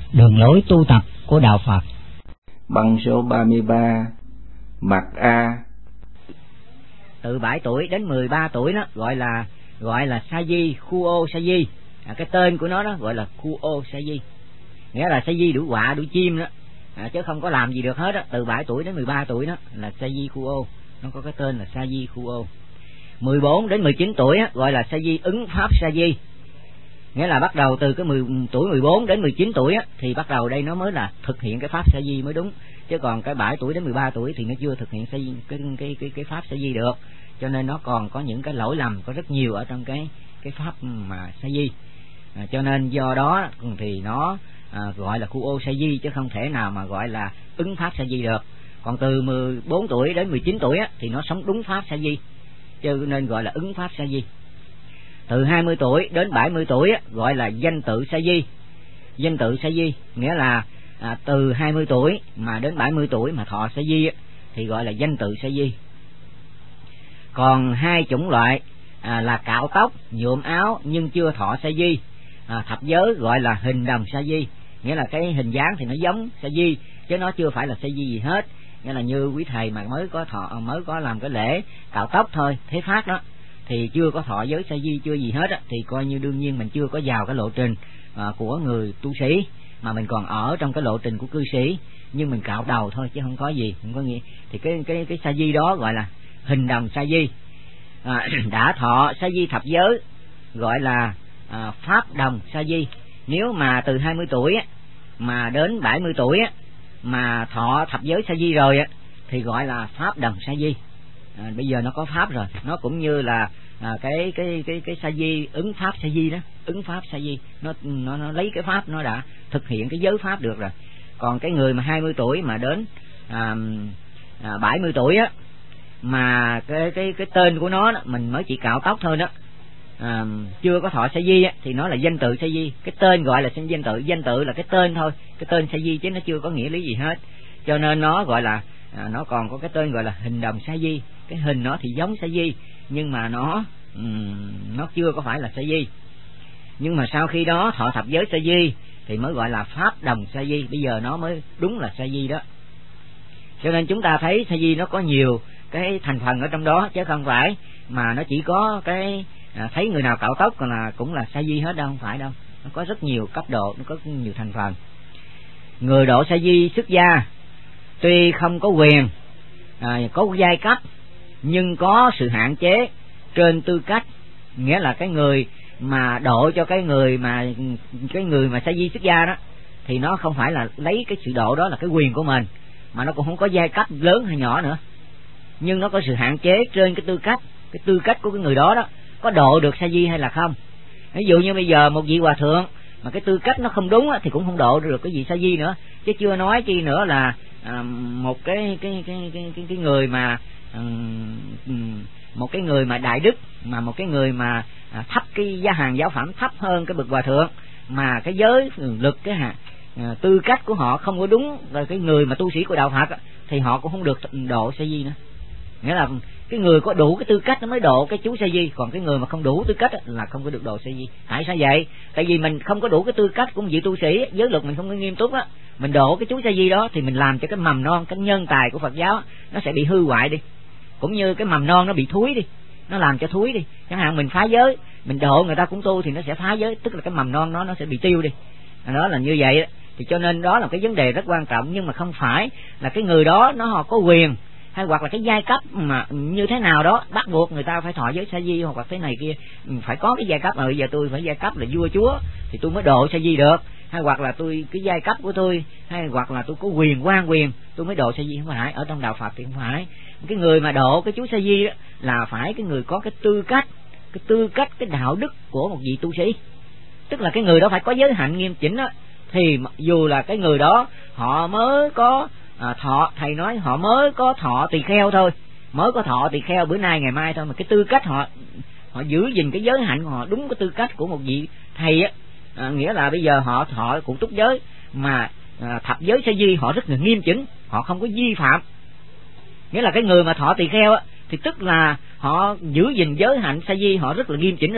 Đường lối tu tập của Đạo Phật. Bằng số 33, mặt A. Từ 7 tuổi đến 13 tuổi đó gọi là sa di, khu ô sa di. Cái tên của nó đó gọi là khu ô sa di, nghĩa là sa di đuổi quạ đuổi chim đó, chứ không có làm gì được hết đó. Từ 7 tuổi đến 13 tuổi đó là sa di khu ô, nó có cái tên là sa di khu ô. 14 đến 19 tuổi á, gọi là sa di ứng pháp sa di, nghĩa là bắt đầu từ cái tuổi 14 đến 19 tuổi á, thì bắt đầu đây nó mới là thực hiện cái pháp sa di mới đúng, chứ còn cái 7 tuổi đến 13 tuổi thì nó chưa thực hiện sa di, cái pháp sa di được, cho nên nó còn có những cái lỗi lầm, có rất nhiều ở trong cái pháp mà sa di, cho nên do đó thì nó gọi là khu ô sa di, chứ không thể nào mà gọi là ứng pháp sa di được. Còn từ 14 tuổi đến 19 tuổi á, thì nó sống đúng pháp sa di, cho nên gọi là ứng pháp sa di. Từ 20 tuổi đến 70 tuổi á, gọi là danh tự sa di. Danh tự sa di nghĩa là từ 20 tuổi mà đến 70 tuổi mà thọ sa di á, thì gọi là danh tự sa di. Còn hai chủng loại là cạo tóc, nhuộm áo nhưng chưa thọ sa di, thập giới gọi là hình đồng sa di, nghĩa là cái hình dáng thì nó giống sa di chứ nó chưa phải là sa di gì hết. Nghĩa là như quý thầy mà mới có làm cái lễ cạo tóc thôi, thế phát đó, thì chưa có thọ giới sa di, chưa gì hết á, thì coi như đương nhiên mình chưa có vào cái lộ trình của người tu sĩ, mà mình còn ở trong cái lộ trình của cư sĩ, nhưng mình cạo đầu thôi chứ không có gì, không có nghĩa. Thì cái sa di đó gọi là hình đồng sa di. Đã thọ sa di thập giới gọi là pháp đồng sa di. Nếu mà từ 20 tuổi á, mà đến 70 tuổi á, mà thọ thập giới sa di rồi á, thì gọi là pháp đồng sa di. Bây giờ nó có pháp rồi, nó cũng như là cái sa di ứng pháp sa di đó, ứng pháp sa di, nó lấy cái pháp, nó đã thực hiện cái giới pháp được rồi. Còn cái người mà 20 tuổi mà đến 70 tuổi á, mà cái tên của nó đó, mình mới chỉ cạo tóc thôi đó, chưa có thọ sa di á, thì nó là danh tự sa di. Cái tên gọi là danh tự là cái tên thôi, cái tên sa di chứ nó chưa có nghĩa lý gì hết, cho nên nó gọi là nó còn có cái tên gọi là hình đồng sa di. Cái hình nó thì giống sa di, nhưng mà nó chưa có phải là sa di. Nhưng mà sau khi đó thọ thập giới sa di thì mới gọi là pháp đồng sa di, bây giờ nó mới đúng là sa di đó. Cho nên chúng ta thấy sa di nó có nhiều cái thành phần ở trong đó, chứ không phải mà nó chỉ có cái thấy người nào cạo tóc là cũng là sa di hết đâu, không phải đâu. Nó có rất nhiều cấp độ, nó có nhiều thành phần. Người độ sa di xuất gia tuy không có quyền, có giai cấp, nhưng có sự hạn chế trên tư cách, nghĩa là cái người mà độ cho cái người mà sa di xuất gia đó, thì nó không phải là lấy cái sự độ đó là cái quyền của mình, mà nó cũng không có giai cấp lớn hay nhỏ nữa, nhưng nó có sự hạn chế trên cái tư cách của cái người đó đó, có độ được sa di hay là không. Ví dụ như bây giờ một vị hòa thượng mà cái tư cách nó không đúng thì cũng không độ được cái vị sa di nữa, chứ chưa nói chi nữa là một cái người mà một cái người mà đại đức, mà một cái người mà thấp cái gia hàng giáo phẩm thấp hơn cái bậc hòa thượng, mà cái giới lực cái tư cách của họ không có đúng rồi cái người mà tu sĩ của đạo Phật, thì họ cũng không được độ sa di nữa. Nghĩa là cái người có đủ cái tư cách nó mới độ cái chú sa di, còn cái người mà không đủ tư cách là không có được độ sa di. Tại sao vậy? Tại vì mình không có đủ cái tư cách của một vị tu sĩ, giới luật mình không có nghiêm túc á, mình độ cái chú sa di đó thì mình làm cho cái mầm non, cái nhân tài của Phật giáo nó sẽ bị hư hoại đi, cũng như cái mầm non nó bị thúi đi, nó làm cho thúi đi. Chẳng hạn mình phá giới, mình độ người ta cũng tu thì nó sẽ phá giới, tức là cái mầm non nó sẽ bị tiêu đi. Đó là như vậy đó. Thì cho nên đó là cái vấn đề rất quan trọng, nhưng mà không phải là cái người đó họ có quyền hay hoặc là cái giai cấp mà như thế nào đó bắt buộc người ta phải thọ giới sa di, hoặc là thế này kia phải có cái giai cấp. Bây giờ tôi phải giai cấp là vua chúa thì tôi mới độ sa di được, hay hoặc là tôi cái giai cấp của tôi, hay hoặc là tôi có quyền quan quyền tôi mới độ sa di. Không phải, ở trong đạo Phật thì không phải. Cái người mà độ cái chú sa di đó là phải cái người có cái tư cách cái đạo đức của một vị tu sĩ, tức là cái người đó phải có giới hạnh nghiêm chỉnh đó, thì dù là cái người đó họ mới có thọ, thầy nói họ mới có thọ tỳ kheo thôi, mới có thọ tỳ kheo bữa nay ngày mai thôi, mà cái tư cách họ giữ gìn cái giới hạnh của họ đúng cái tư cách của một vị thầy á, nghĩa là bây giờ họ thọ cụ túc giới mà thập giới sa di họ rất là nghiêm chỉnh, họ không có vi phạm. Nghĩa là cái người mà thọ tỳ kheo á thì tức là họ giữ gìn giới hạnh sa di họ rất là nghiêm chỉnh rồi,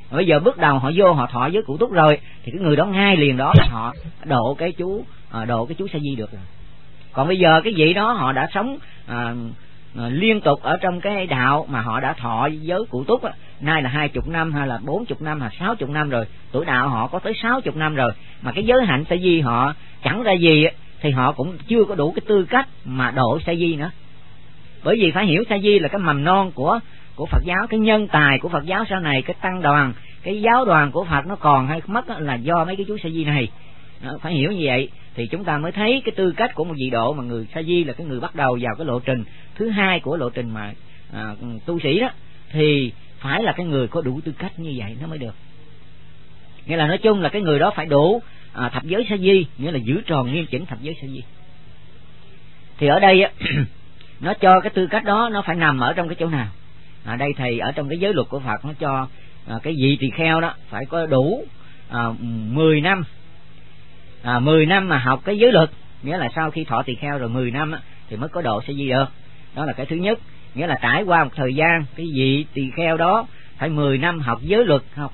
Bây giờ bước đầu họ vô họ thọ với cụ Túc rồi thì cái người đó ngay liền đó họ độ cái chú Sa Di được rồi. Còn bây giờ cái vị đó họ đã sống liên tục ở trong cái đạo mà họ đã thọ với cụ Túc nay là 20 năm hay là 40 năm hay 60 năm rồi, tuổi đạo họ có tới 60 năm rồi, mà cái giới hạnh Sa Di họ chẳng ra gì thì họ cũng chưa có đủ cái tư cách mà độ Sa Di nữa. Bởi vì phải hiểu Sa Di là cái mầm non của Phật giáo, cái nhân tài của Phật giáo sau này, cái tăng đoàn, cái giáo đoàn của Phật nó còn hay mất là do mấy cái chú Sa Di này. Phải hiểu như vậy thì chúng ta mới thấy cái tư cách của một vị độ, mà người Sa Di là cái người bắt đầu vào cái lộ trình thứ hai của lộ trình mà tu sĩ đó, thì phải là cái người có đủ tư cách như vậy nó mới được. Nghĩa là nói chung là cái người đó phải đủ thập giới Sa Di, nghĩa là giữ tròn nghiêm chỉnh thập giới Sa Di. Thì ở đây nó cho cái tư cách đó nó phải nằm ở trong cái chỗ nào? Đây thầy ở trong cái giới luật của Phật nó cho cái vị tỳ kheo đó phải có đủ 10 năm. 10 năm mà học cái giới luật, nghĩa là sau khi thọ tỳ kheo rồi 10 năm thì mới có độ Sa Di được. Đó là cái thứ nhất. Nghĩa là trải qua một thời gian, cái vị tỳ kheo đó phải 10 năm học giới luật, học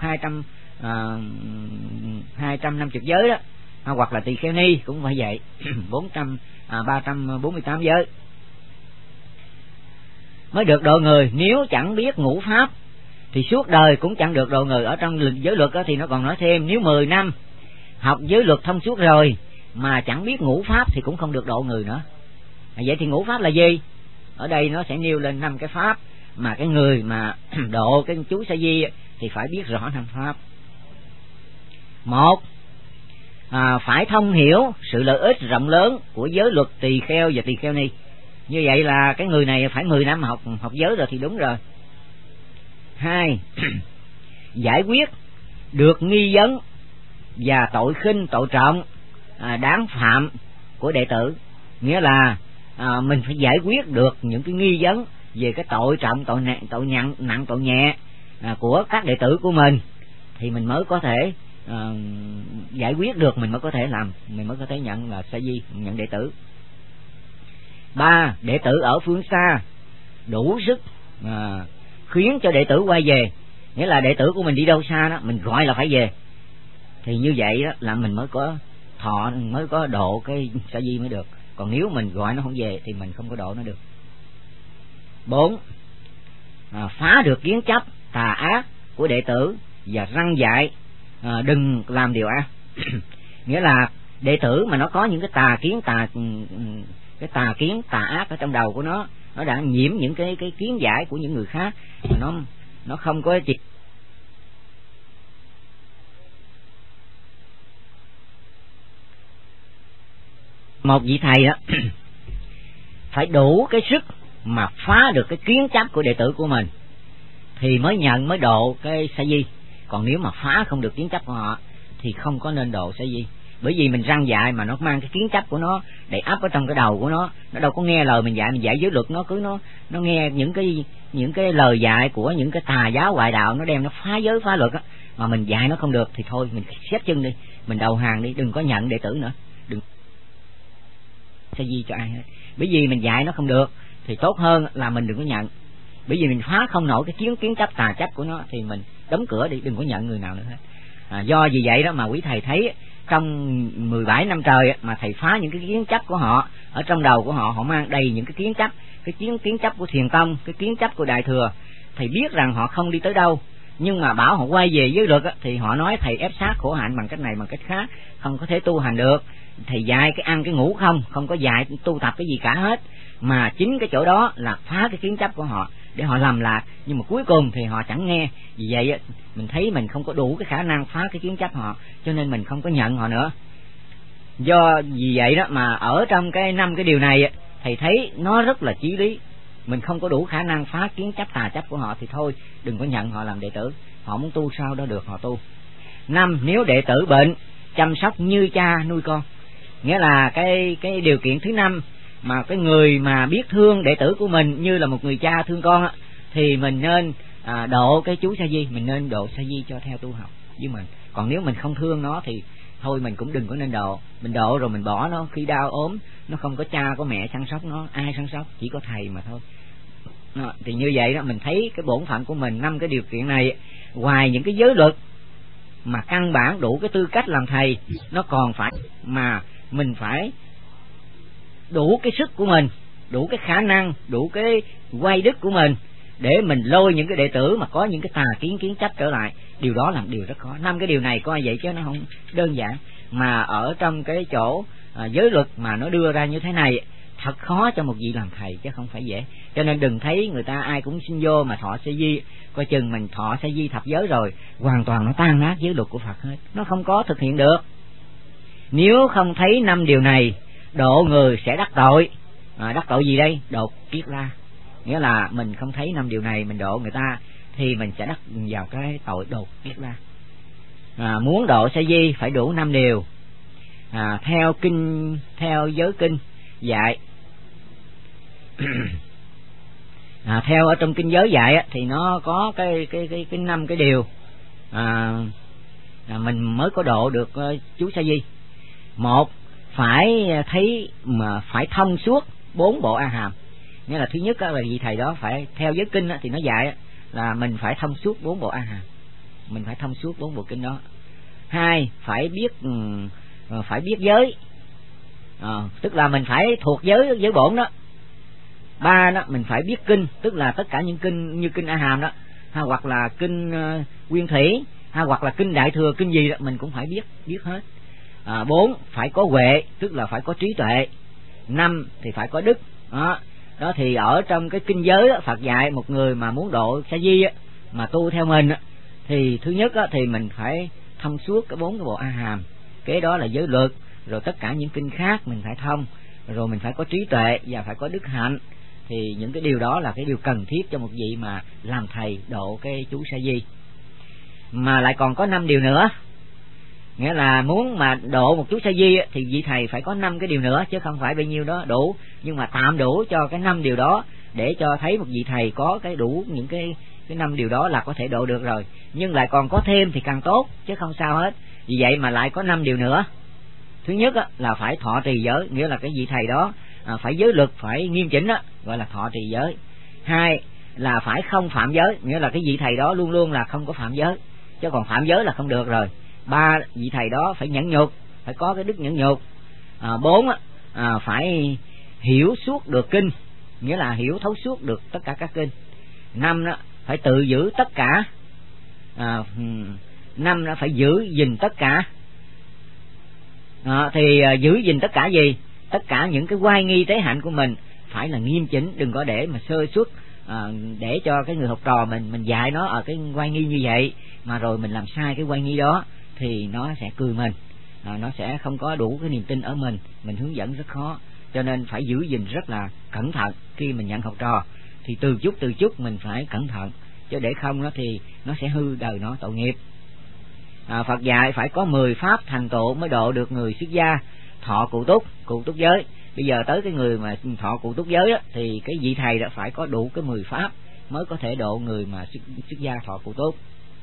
250 giới đó, hoặc là tỳ kheo ni cũng phải vậy, 348 giới mới được độ người. Nếu chẳng biết ngũ pháp thì suốt đời cũng chẳng được độ người. Ở trong giới luật thì nó còn nói thêm, nếu 10 năm học giới luật thông suốt rồi mà chẳng biết ngũ pháp thì cũng không được độ người nữa. Vậy thì ngũ pháp là gì? Ở đây nó sẽ nêu lên 5 cái pháp mà cái người mà độ cái chú Sa Di thì phải biết rõ 5 pháp. Một, phải thông hiểu sự lợi ích rộng lớn của giới luật tỳ kheo và tỳ kheo ni. Như vậy là cái người này phải 10 năm học giới rồi thì đúng rồi. 2, giải quyết được nghi vấn và tội khinh tội trọng đáng phạm của đệ tử. Nghĩa là mình phải giải quyết được những cái nghi vấn về cái tội trọng, tội nặng tội nhẹ của các đệ tử của mình thì mình mới có thể giải quyết được, mình mới có thể làm, mình mới có thể nhận là Sa Di, nhận đệ tử. 3, đệ tử ở phương xa đủ sức khiến cho đệ tử quay về. Nghĩa là đệ tử của mình đi đâu xa đó, mình gọi là phải về, thì như vậy đó là mình mới có thọ, mới có độ cái Sa Di mới được. Còn nếu mình gọi nó không về thì mình không có độ nó được. 4, phá được kiến chấp tà ác của đệ tử và răn dạy đừng làm điều ác. Nghĩa là đệ tử mà nó có những cái tà kiến tà ác ở trong đầu của nó đã nhiễm những cái kiến giải của những người khác, mà nó không có chỉ. Một vị thầy đó phải đủ cái sức mà phá được cái kiến chấp của đệ tử của mình thì mới nhận, mới độ cái Sa Di. Còn nếu mà phá không được kiến chấp của họ thì không có nên độ Sa Di. Bởi vì mình răng dạy mà nó mang cái kiến chấp của nó để ấp ở trong cái đầu của nó đâu có nghe lời mình dạy giới luật, nó nghe những cái lời dạy của những cái tà giáo ngoại đạo, nó đem nó phá giới phá luật á, mà mình dạy nó không được thì thôi mình xếp chân đi, mình đầu hàng đi, đừng có nhận đệ tử nữa, đừng Sa Di cho ai hết. Bởi vì mình dạy nó không được thì tốt hơn là mình đừng có nhận. Bởi vì mình phá không nổi cái kiến chấp tà chấp của nó thì mình đóng cửa đi, đừng có nhận người nào nữa hết. Do vì vậy đó mà quý thầy thấy trong 17 năm trời mà thầy phá những cái kiến chấp của họ ở trong đầu của họ, họ mang đầy những cái kiến chấp, cái kiến chấp của Thiền Tông, cái kiến chấp của Đại Thừa. Thầy biết rằng họ không đi tới đâu, nhưng mà bảo họ quay về giới luật thì họ nói thầy ép sát khổ hạnh bằng cách này bằng cách khác, không có thể tu hành được. Thầy dạy cái ăn cái ngủ không có dạy tu tập cái gì cả hết, mà chính cái chỗ đó là phá cái kiến chấp của họ để họ lầm lạc, nhưng mà cuối cùng thì họ chẳng nghe. Vì vậy mình thấy mình không có đủ cái khả năng phá cái kiến chấp họ, cho nên mình không có nhận họ nữa. Do vì vậy đó mà ở trong cái 5 cái điều này thầy thấy nó rất là chí lý. Mình không có đủ khả năng phá kiến chấp tà chấp của họ thì thôi đừng có nhận họ làm đệ tử. Họ muốn tu sao đó được họ tu. 5, nếu đệ tử bệnh chăm sóc như cha nuôi con. Nghĩa là cái điều kiện thứ 5 mà cái người mà biết thương đệ tử của mình như là một người cha thương con thì mình nên độ cái chú Sa Di, mình nên độ Sa Di cho theo tu học với mình. Còn nếu mình không thương nó thì thôi mình cũng đừng có nên độ. Mình độ rồi mình bỏ nó, khi đau ốm nó không có cha có mẹ săn sóc nó, ai săn sóc, chỉ có thầy mà thôi. Thì như vậy đó mình thấy cái bổn phận của mình 5 cái điều kiện này ngoài những cái giới luật mà căn bản đủ cái tư cách làm thầy, nó còn phải mà mình phải đủ cái sức của mình, đủ cái khả năng, đủ cái quay đức của mình để mình lôi những cái đệ tử mà có những cái tà kiến kiến chấp trở lại. Điều đó là điều rất khó. 5 cái điều này coi vậy chứ nó không đơn giản, mà ở trong cái chỗ giới luật mà nó đưa ra như thế này thật khó cho một vị làm thầy chứ không phải dễ. Cho nên đừng thấy người ta ai cũng xin vô mà thọ sa di, coi chừng mình thọ sa di thập giới rồi hoàn toàn nó tan nát giới luật của Phật hết, nó không có thực hiện được. Nếu không thấy 5 điều này, độ người sẽ đắc tội. Đắc tội gì đây? Độ kiết la. Nghĩa là mình không thấy 5 điều này mình độ người ta thì mình sẽ đắc vào cái tội đột kiết la. Muốn độ sa di phải đủ 5 điều. Theo giới kinh dạy theo ở trong kinh giới dạy thì nó có cái 5 cái điều mình mới có độ được chú sa di. Một, phải thấy mà phải thông suốt 4 bộ A Hàm. Nghĩa là thứ nhất là vị thầy đó phải theo giới kinh thì nó dạy là mình phải thông suốt 4 bộ A Hàm, mình phải thông suốt 4 bộ kinh đó. 2, phải biết giới, tức là mình phải thuộc giới bổn đó. 3 đó, mình phải biết kinh, tức là tất cả những kinh như kinh A Hàm đó, hoặc là kinh Nguyên Thủy, hoặc là kinh Đại Thừa, kinh gì đó mình cũng phải biết hết. 4, phải có huệ, tức là phải có trí tuệ. 5 thì phải có đức. Đó thì ở trong cái kinh giới đó, Phật dạy một người mà muốn độ sa di mà tu theo mình thì thứ nhất thì mình phải thông suốt cái 4 cái bộ A Hàm, kế đó là giới luật, rồi tất cả những kinh khác mình phải thông, rồi mình phải có trí tuệ và phải có đức hạnh. Thì những cái điều đó là cái điều cần thiết cho một vị mà làm thầy độ cái chú sa di. Mà lại còn có 5 điều nữa. Nghĩa là muốn mà độ một chú sa di thì vị thầy phải có 5 cái điều nữa, chứ không phải bao nhiêu đó đủ, nhưng mà tạm đủ cho cái 5 điều đó để cho thấy một vị thầy có cái đủ những cái 5 điều đó là có thể độ được rồi. Nhưng lại còn có thêm thì càng tốt, chứ không sao hết. Vì vậy mà lại có 5 điều nữa. Thứ nhất là phải thọ trì giới, nghĩa là cái vị thầy đó phải giới luật phải nghiêm chỉnh đó, gọi là thọ trì giới. 2 là phải không phạm giới, nghĩa là cái vị thầy đó luôn luôn là không có phạm giới, chứ còn phạm giới là không được rồi. 3, vị thầy đó phải nhẫn nhục, phải có cái đức nhẫn nhục. 4 phải hiểu suốt được kinh, nghĩa là hiểu thấu suốt được tất cả các kinh. 5 đó phải tự giữ tất cả. 5 đó phải giữ gìn tất cả. Thì giữ gìn tất cả gì? Tất cả những cái oai nghi tế hạnh của mình phải là nghiêm chỉnh, đừng có để mà sơ suất, để cho cái người học trò mình dạy nó ở cái oai nghi như vậy mà rồi mình làm sai cái oai nghi đó thì nó sẽ cười mình, nó sẽ không có đủ cái niềm tin ở mình hướng dẫn rất khó. Cho nên phải giữ gìn rất là cẩn thận khi mình nhận học trò, thì từ chút mình phải cẩn thận, chứ để không nó thì nó sẽ hư đời nó, tội nghiệp. Phật dạy phải có 10 pháp thành tựu mới độ được người xuất gia thọ cụ túc giới. Bây giờ tới cái người mà thọ cụ túc giới thì cái vị thầy đã phải có đủ cái 10 pháp mới có thể độ người mà xuất gia thọ cụ túc.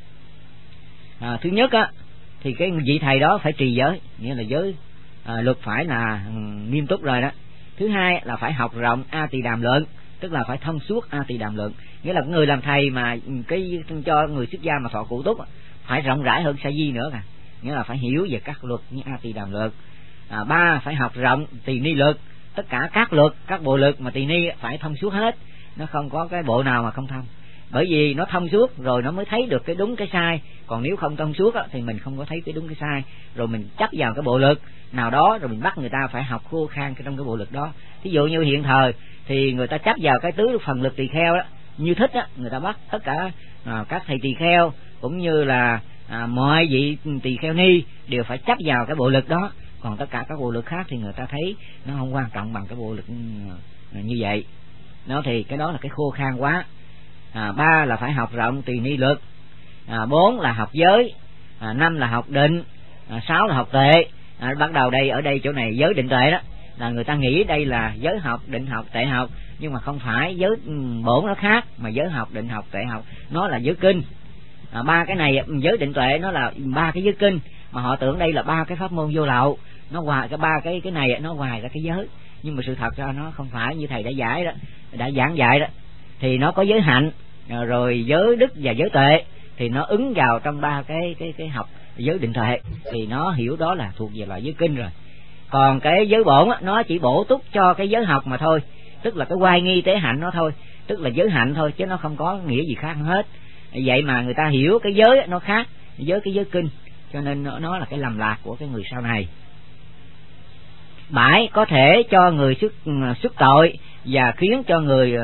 Thứ nhất thì cái vị thầy đó phải trì giới, nghĩa là giới luật phải là nghiêm túc rồi đó. Thứ hai là phải học rộng A Tỳ Đàm Luận, tức là phải thông suốt A Tỳ Đàm Luận, nghĩa là người làm thầy mà cái cho người xuất gia mà thọ cụ túc phải rộng rãi hơn sa di nữa nghĩa là phải hiểu về các luật như A Tỳ Đàm Luận. 3 phải học rộng Tỳ Ni luật, tất cả các luật, các bộ luật mà Tỳ Ni phải thông suốt hết, nó không có cái bộ nào mà không thông, bởi vì nó thông suốt rồi nó mới thấy được cái đúng cái sai. Còn nếu không thông suốt thì mình không có thấy cái đúng cái sai, rồi mình chấp vào cái bộ luật nào đó rồi mình bắt người ta phải học khô khan trong cái bộ luật đó. Thí dụ như hiện thời thì người ta chấp vào cái tứ phần lực tỳ kheo đó, như thích người ta bắt tất cả các thầy tỳ kheo cũng như là mọi vị tỳ kheo ni đều phải chấp vào cái bộ lực đó. Còn tất cả các bộ lực khác thì người ta thấy nó không quan trọng bằng cái bộ lực như vậy. Nó thì cái đó là cái khô khan quá. 3 là phải học rộng Tỳ Ni luật. 4 là học giới. 5 là học định. 6 là học tuệ. Bắt đầu đây ở đây chỗ này giới định tuệ đó là người ta nghĩ đây là giới học, định học, tuệ học, nhưng mà không phải. Giới bổn nó khác, mà giới học, định học, tuệ học nó là giới kinh. 3 cái này giới định tuệ nó là 3 cái giới kinh, mà họ tưởng đây là 3 cái pháp môn vô lậu, nó ngoài cái 3 cái này nó ngoài ra cái giới, nhưng mà sự thật ra nó không phải như thầy đã giảng dạy đó. Thì nó có giới hạnh, rồi giới đức và giới tuệ, thì nó ứng vào trong ba cái học giới định tuệ, thì nó hiểu đó là thuộc về loại giới kinh rồi. Còn cái giới bổn á, nó chỉ bổ túc cho cái giới học mà thôi, tức là cái oai nghi tế hạnh nó thôi, tức là giới hạnh thôi, chứ nó không có nghĩa gì khác hết. Vậy mà người ta hiểu cái giới nó khác với cái giới kinh, cho nên nó là cái lầm lạc của cái người sau này. Bãi có thể cho người xuất tội và khiến cho người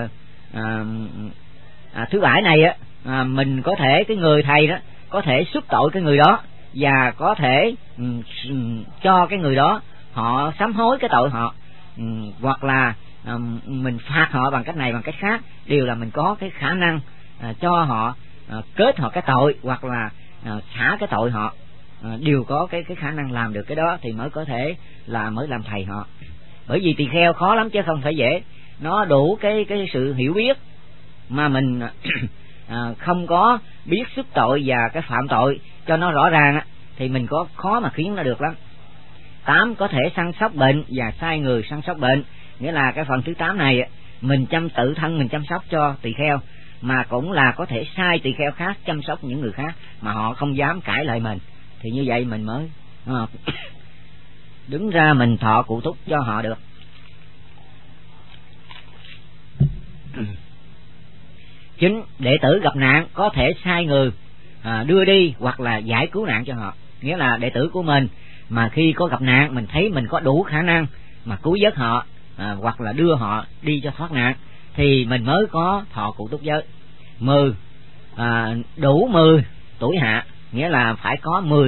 thứ bãi này á, mình có thể, cái người thầy đó có thể xuất tội cái người đó, và có thể cho cái người đó họ sám hối cái tội họ, hoặc là mình phạt họ bằng cách này bằng cách khác, đều là mình có cái khả năng cho họ kết họ cái tội, hoặc là xả cái tội họ, đều có cái khả năng làm được cái đó thì mới có thể là mới làm thầy họ. Bởi vì tỳ kheo khó lắm chứ không phải dễ, nó đủ cái sự hiểu biết mà mình không có biết xuất tội và cái phạm tội cho nó rõ ràng thì mình có khó mà khiến nó được lắm. 8. Có thể săn sóc bệnh và sai người săn sóc bệnh, nghĩa là cái phần thứ 8 này mình tự thân mình chăm sóc cho tỳ kheo, mà cũng là có thể sai tỳ kheo khác chăm sóc những người khác mà họ không dám cãi lại mình, thì như vậy mình mới đứng ra mình thọ cụ túc cho họ được. Chính đệ tử gặp nạn có thể sai người đưa đi hoặc là giải cứu nạn cho họ, nghĩa là đệ tử của mình mà khi có gặp nạn mình thấy mình có đủ khả năng mà cứu vớt họ, hoặc là đưa họ đi cho thoát nạn, thì mình mới có thọ cụ túc giới. 10. Đủ 10 tuổi hạ, nghĩa là phải có 10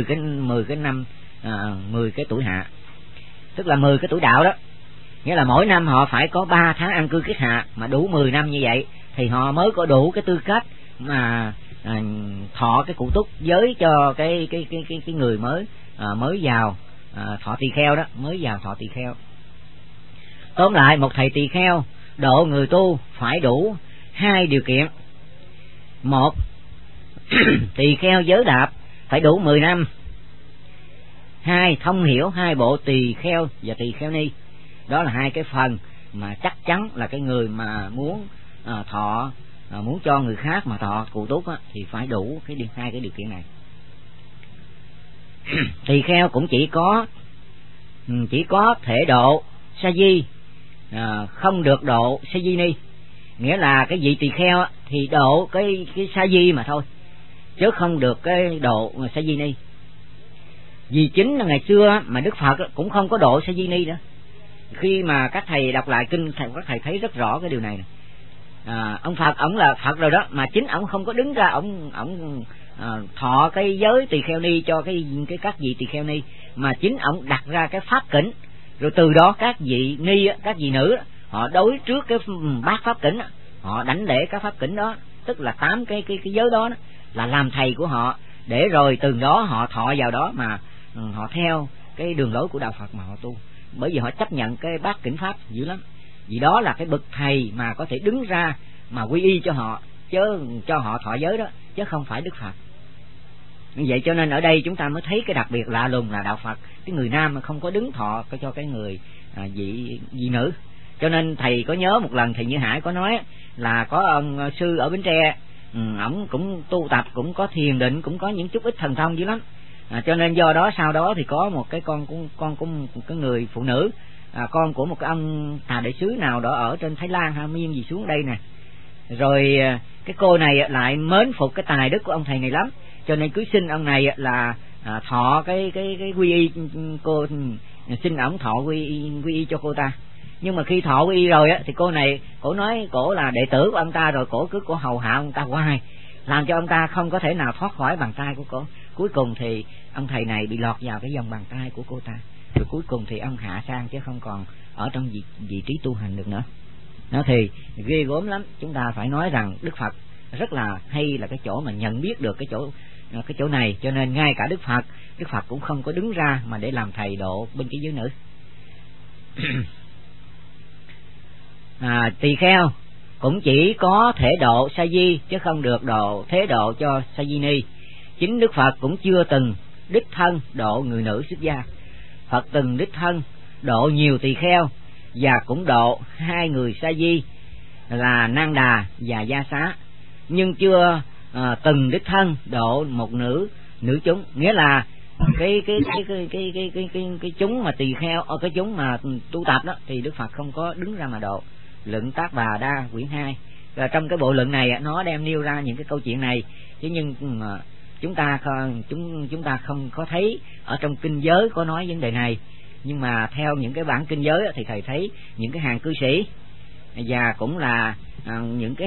cái tuổi hạ, tức là 10 cái tuổi đạo đó, nghĩa là mỗi năm họ phải có 3 tháng an cư kiết hạ, mà đủ 10 năm như vậy thì họ mới có đủ cái tư cách mà thọ cái cụ túc giới cho cái người mới vào thọ tỳ kheo đó, mới vào thọ tỳ kheo. Tóm lại, một thầy tỳ kheo độ người tu phải đủ 2 điều kiện. 1. Tỳ kheo giới đạp phải đủ 10 năm. 2. Thông hiểu 2 bộ tỳ kheo và tỳ kheo ni. Đó là 2 cái phần mà chắc chắn là cái người mà muốn muốn cho người khác mà thọ cụ túc thì phải đủ 2 cái điều kiện này. Tỳ kheo cũng chỉ có thể độ sa di, không được độ sa di ni, nghĩa là cái vị tỳ kheo thì độ cái sa di mà thôi, chứ không được cái độ sa di ni. Vì chính là ngày xưa mà Đức Phật cũng không có độ sa di ni nữa. Khi mà các thầy đọc lại kinh, các thầy thấy rất rõ cái điều này. Ông Phật, ổng là Phật rồi đó, mà chính ổng không có đứng ra ổng thọ cái giới tỳ kheo ni cho cái các vị tỳ kheo ni, mà chính ổng đặt ra cái pháp kỉnh, rồi từ đó các vị ni, các vị nữ họ đối trước cái bát pháp kỉnh, họ đảnh lễ các pháp kỉnh đó, tức là 8 cái giới đó là làm thầy của họ, để rồi từ đó họ thọ vào đó mà họ theo cái đường lối của đạo Phật mà họ tu. Bởi vì họ chấp nhận cái bát kỉnh pháp dữ lắm, vì đó là cái bậc thầy mà có thể đứng ra mà quy y cho họ, chứ cho họ thọ giới đó, chứ không phải Đức Phật. Như vậy cho nên ở đây chúng ta mới thấy cái đặc biệt lạ lùng là đạo Phật, cái người nam mà không có đứng thọ cho cái người vị nữ. Cho nên thầy có nhớ một lần thầy Như Hải có nói là có ông sư ở Bến Tre, ổng cũng tu tập, cũng có thiền định, cũng có những chút ít thần thông dữ lắm. Cho nên do đó sau đó thì có một cái con của một cái người phụ nữ, con của một cái ông Tà Đại Sứ nào đó ở trên Thái Lan hay Miên gì xuống đây nè. Rồi cái cô này lại mến phục cái tài đức của ông thầy này lắm, cho nên cứ xin ông này là thọ cái quy y, cô xin ổng thọ quy y cho cô ta. Nhưng mà khi thọ quy y rồi thì cô này cổ nói cổ là đệ tử của ông ta, rồi cổ hầu hạ ông ta hoài, làm cho ông ta không có thể nào thoát khỏi bàn tay của cổ. Cuối cùng thì ông thầy này bị lọt vào cái vòng bàn tay của cô ta, rồi cuối cùng thì ông hạ sang chứ không còn ở trong vị trí tu hành được nữa. Nó thì ghê gớm lắm. Chúng ta phải nói rằng Đức Phật rất là hay là cái chỗ mà nhận biết được cái chỗ này, cho nên ngay cả Đức Phật cũng không có đứng ra mà để làm thầy độ bên cái giới nữ. Tỳ kheo cũng chỉ có thể độ sa di chứ không được thế độ cho sa di ni. Chính Đức Phật cũng chưa từng đích thân độ người nữ xuất gia. Phật từng đích thân độ nhiều tỳ kheo và cũng độ 2 người sa di là Nang Đà và Gia Xá, nhưng chưa từng đích thân độ một nữ chúng, nghĩa là cái chúng mà tỳ kheo, cái chúng mà tu tập đó thì Đức Phật không có đứng ra mà độ. Luận Tác Bà Đa quyển 2, và trong cái bộ luận này nó đem nêu ra những cái câu chuyện này, chứ nhưng mà chúng ta không có thấy ở trong kinh giới có nói vấn đề này. Nhưng mà theo những cái bản kinh giới thì thầy thấy những cái hàng cư sĩ và cũng là những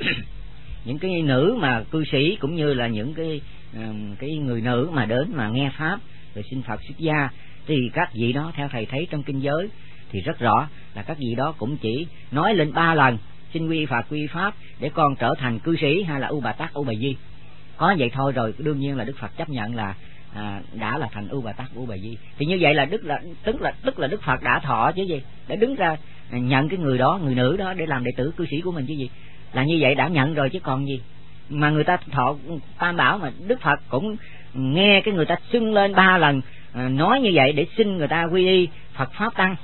cái nữ mà cư sĩ, cũng như là những cái người nữ mà đến mà nghe pháp rồi xin Phật xuất gia, thì các vị đó theo thầy thấy trong kinh giới thì rất rõ là các vị đó cũng chỉ nói lên 3 lần xin quy Phật quy pháp để con trở thành cư sĩ hay là U Bà Tát U Bà Di, có vậy thôi. Rồi đương nhiên là Đức Phật chấp nhận là đã là thành U Bà Tát U Bà Di. Thì như vậy là tức là Đức Phật đã thọ chứ gì, để đứng ra nhận cái người đó, người nữ đó để làm đệ tử cư sĩ của mình chứ gì, là như vậy đã nhận rồi chứ còn gì. Mà người ta thọ Tam Bảo mà Đức Phật cũng nghe cái người ta xưng lên 3 lần nói như vậy để xin người ta quy y Phật pháp tăng,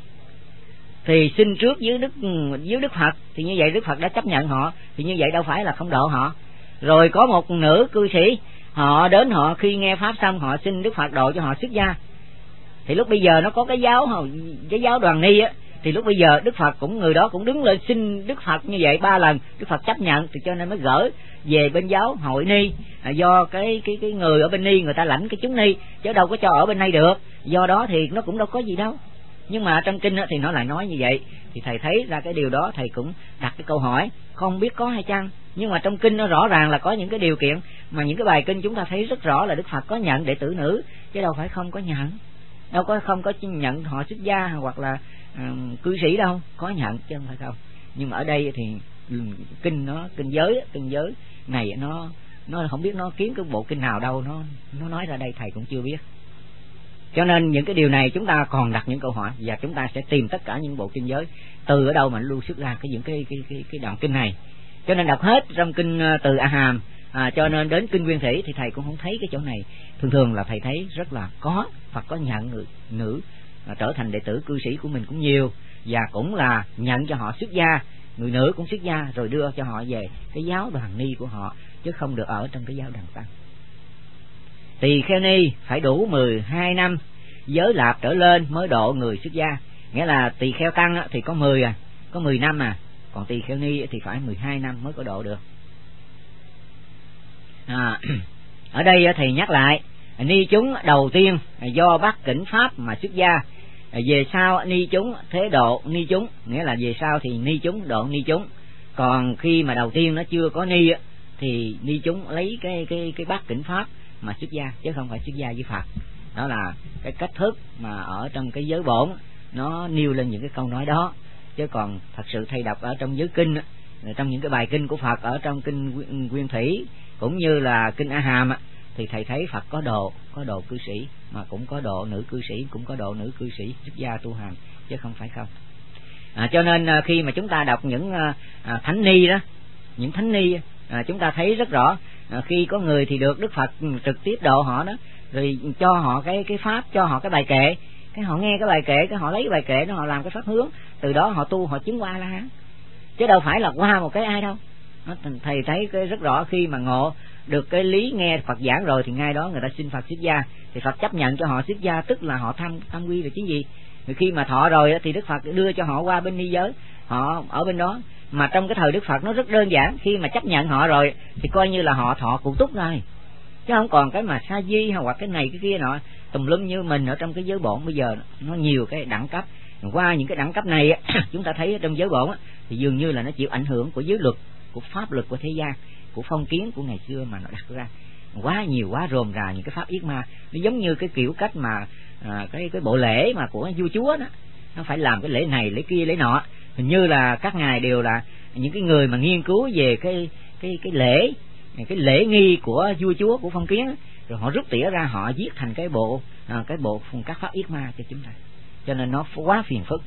thì xin trước dưới Đức Phật, thì như vậy Đức Phật đã chấp nhận họ, thì như vậy đâu phải là không độ họ. Rồi có một nữ cư sĩ họ đến, họ khi nghe pháp xong họ xin Đức Phật độ cho họ xuất gia, thì lúc bây giờ nó có cái giáo đoàn ni á, thì lúc bây giờ Đức Phật cũng, người đó cũng đứng lên xin Đức Phật như vậy 3 lần, Đức Phật chấp nhận, thì cho nên mới gửi về bên giáo hội ni, do cái người ở bên ni người ta lãnh cái chúng ni, chứ đâu có cho ở bên đây được. Do đó thì nó cũng đâu có gì đâu. Nhưng mà trong kinh thì nó lại nói như vậy, thì thầy thấy ra cái điều đó, thầy cũng đặt cái câu hỏi không biết có hay chăng. Nhưng mà trong kinh nó rõ ràng là có những cái điều kiện mà những cái bài kinh chúng ta thấy rất rõ là Đức Phật có nhận đệ tử nữ, chứ đâu phải không có nhận, đâu có không có nhận họ xuất gia hoặc là cư sĩ đâu, có nhận chứ không phải không. Nhưng mà ở đây thì kinh giới này nó không biết nó kiếm cái bộ kinh nào đâu, nó nói ra đây thầy cũng chưa biết. Cho nên những cái điều này chúng ta còn đặt những câu hỏi, và chúng ta sẽ tìm tất cả những bộ kinh giới từ ở đâu mà lưu xuất ra những cái đoạn kinh này. Cho nên đọc hết trong kinh từ A Hàm cho nên đến kinh Nguyên Thủy thì thầy cũng không thấy cái chỗ này. Thường là thầy thấy rất là có Phật có nhận người nữ trở thành đệ tử cư sĩ của mình cũng nhiều, và cũng là nhận cho họ xuất gia, người nữ cũng xuất gia rồi đưa cho họ về cái giáo đoàn ni của họ, chứ không được ở trong cái giáo đoàn tăng. Tỳ kheo ni phải đủ 12 năm giới lạp trở lên mới độ người xuất gia, nghĩa là tỳ kheo tăng thì có 10 năm còn tỳ kheo ni thì phải 12 năm mới có độ được. Ở đây thì nhắc lại, ni chúng đầu tiên do bắt Kỉnh Pháp mà xuất gia, về sau ni chúng thế độ ni chúng, nghĩa là về sau thì ni chúng độ ni chúng. Còn khi mà đầu tiên nó chưa có ni thì ni chúng lấy cái bắt Kỉnh Pháp mà xuất gia, chứ không phải xuất gia với Phật. Đó là cái cách thức mà ở trong cái giới bổn nó nêu lên những cái câu nói đó. Chứ còn thật sự thầy đọc ở trong giới kinh, trong những cái bài kinh của Phật ở trong kinh Nguyên Thủy cũng như là kinh A Hàm thì thầy thấy Phật có độ cư sĩ, mà cũng có độ nữ cư sĩ, cũng có độ nữ cư sĩ xuất gia tu hành, chứ không phải không. Cho nên khi mà chúng ta đọc những thánh ni đó, những thánh ni chúng ta thấy rất rõ, khi có người thì được Đức Phật trực tiếp độ họ đó, rồi cho họ cái pháp, cho họ cái bài kệ, cái họ nghe cái bài kệ, cái họ lấy cái bài kệ đó họ làm cái pháp hướng, từ đó họ tu, họ chứng qua La, chứ đâu phải là qua một cái ai đâu. Thầy thấy cái rất rõ, khi mà ngộ được cái lý nghe Phật giảng rồi thì ngay đó người ta xin Phật xuất gia, thì Phật chấp nhận cho họ xuất gia, tức là họ tham quy rồi chứ gì. Rồi khi mà thọ rồi thì Đức Phật đưa cho họ qua bên ni giới, họ ở bên đó. Mà trong cái thời Đức Phật nó rất đơn giản, khi mà chấp nhận họ rồi thì coi như là họ thọ cụ túc rồi, chứ không còn cái mà sa di hoặc cái này cái kia nọ tùm lum như mình ở trong cái giới bổn. Bây giờ nó nhiều cái đẳng cấp, qua những cái đẳng cấp này chúng ta thấy ở trong giới bổn thì dường như là nó chịu ảnh hưởng của giới luật, của pháp luật của thế gian, của phong kiến của ngày xưa mà nó đặt ra quá nhiều, quá rườm rà những cái pháp yết ma. Nó giống như cái kiểu cách mà cái bộ lễ mà của vua chúa đó, nó phải làm cái lễ này lễ kia lễ nọ. Hình như là các ngài đều là những cái người mà nghiên cứu về cái lễ nghi của vua chúa, của phong kiến, rồi họ rút tỉa ra, họ viết thành cái bộ các pháp yết ma cho chúng ta, cho nên nó quá phiền phức.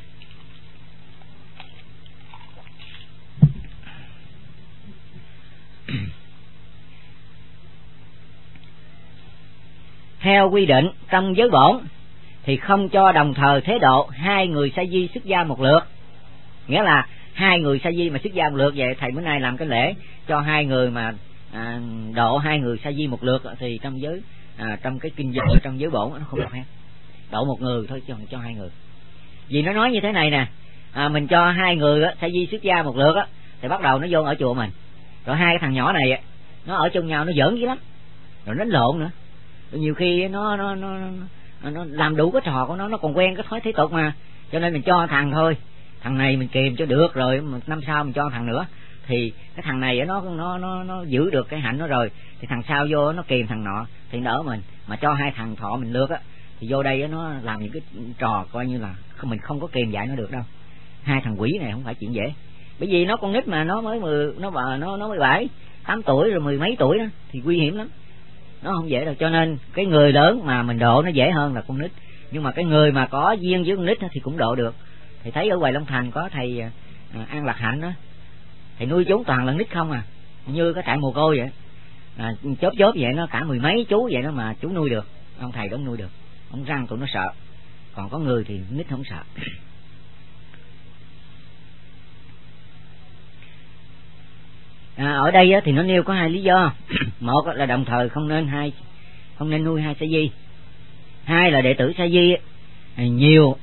Theo quy định trong giới bổn thì không cho đồng thời thế độ 2 người sa di xuất gia một lượt, nghĩa là 2 người sa di mà xuất gia một lượt. Vậy thầy bữa nay làm cái lễ cho 2 người mà độ 2 người sa di một lượt thì trong giới trong cái kinh giới, trong giới bổn nó không được phép. Độ 1 người thôi chứ không cho 2 người. Vì nó nói như thế này nè, mình cho 2 người sa di xuất gia một lượt thì bắt đầu nó vô ở chùa mình, rồi 2 cái thằng nhỏ này nó ở chung nhau nó giỡn dữ lắm, rồi đánh lộn nữa, rồi nhiều khi nó làm đủ cái trò của nó còn quen cái thói thế tục mà, cho nên mình cho thằng thôi, thằng này mình kìm cho được, rồi năm sau mình cho thằng nữa, thì cái thằng này nó giữ được cái hạnh nó rồi, thì thằng sau vô nó kìm thằng nọ thì nó đỡ mình. Mà cho 2 thằng thọ mình lượt thì vô đây nó làm những cái trò coi như là mình không có kìm dạy nó được đâu. 2 thằng quỷ này không phải chuyện dễ, bởi vì nó con nít mà, nó mới 17, 8 tuổi rồi 10 mấy tuổi đó, thì nguy hiểm lắm, nó không dễ đâu. Cho nên cái người lớn mà mình độ nó dễ hơn là con nít, nhưng mà cái người mà có duyên với con nít thì cũng độ được. Thì thấy ở Hoài Long Thành có thầy An Lạc Hạnh đó, thầy nuôi chúng toàn là nít không như cái trại mồ côi vậy, chốp vậy, nó cả 10 mấy chú vậy đó mà chú nuôi được, ông thầy đó nuôi được, ông răng tụi nó sợ, còn có người thì nít không sợ. Ở đây thì nó nêu có 2 lý do. Một là đồng thời không nên nuôi 2 sa di. 2 là đệ tử sa di nhiều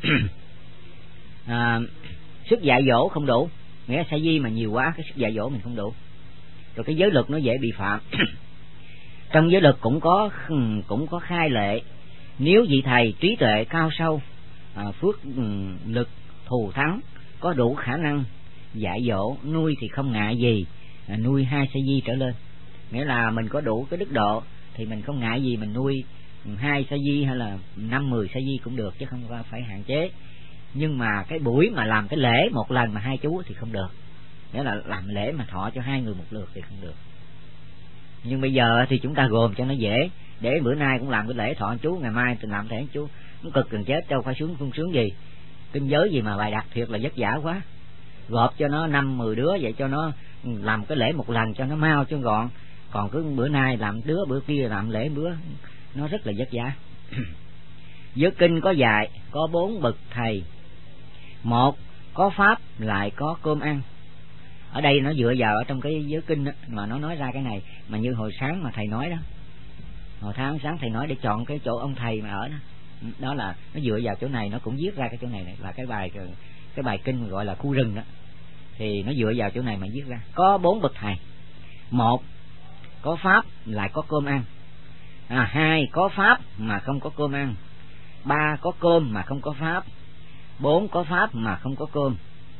sức dạy dỗ không đủ, nghĩa sa di mà nhiều quá cái sức dạy dỗ mình không đủ, rồi cái giới luật nó dễ bị phạm. Trong giới luật cũng có khai lệ, nếu vị thầy trí tuệ cao sâu, phước lực thù thắng, có đủ khả năng dạy dỗ nuôi thì không ngại gì nuôi 2 sa di trở lên. Nghĩa là mình có đủ cái đức độ thì mình không ngại gì mình nuôi 2 sa di hay là 5-10 sa di cũng được, chứ không phải hạn chế. Nhưng mà cái buổi mà làm cái lễ một lần mà 2 chú thì không được, nghĩa là làm lễ mà thọ cho 2 người một lượt thì không được. Nhưng bây giờ thì chúng ta gồm cho nó dễ, để bữa nay cũng làm cái lễ thọ chú, ngày mai thì làm thể chú, nó cực gần chết đâu phải sướng gì. Kinh giới gì mà bài đặt thiệt là vất vả quá, gộp cho nó 5-10 đứa vậy, cho nó làm cái lễ một lần cho nó mau cho gọn, còn cứ bữa nay làm đứa bữa kia làm lễ bữa, nó rất là vất vả. Giới kinh có dạy có 4 bậc thầy, 1 có pháp lại có cơm ăn. Ở đây nó dựa vào ở trong cái giới kinh đó, mà nó nói ra cái này, mà như hồi sáng mà thầy nói đó, hồi sáng thầy nói để chọn cái chỗ ông thầy mà ở đó, đó là nó dựa vào chỗ này, nó cũng viết ra cái chỗ này là cái bài kinh gọi là khu rừng đó, thì nó dựa vào chỗ này mà viết ra. Có 4 bậc thầy: 1 có pháp lại có cơm ăn, 2 có pháp mà không có cơm ăn, 3 có cơm mà không có pháp, 4 có pháp mà không có cơm.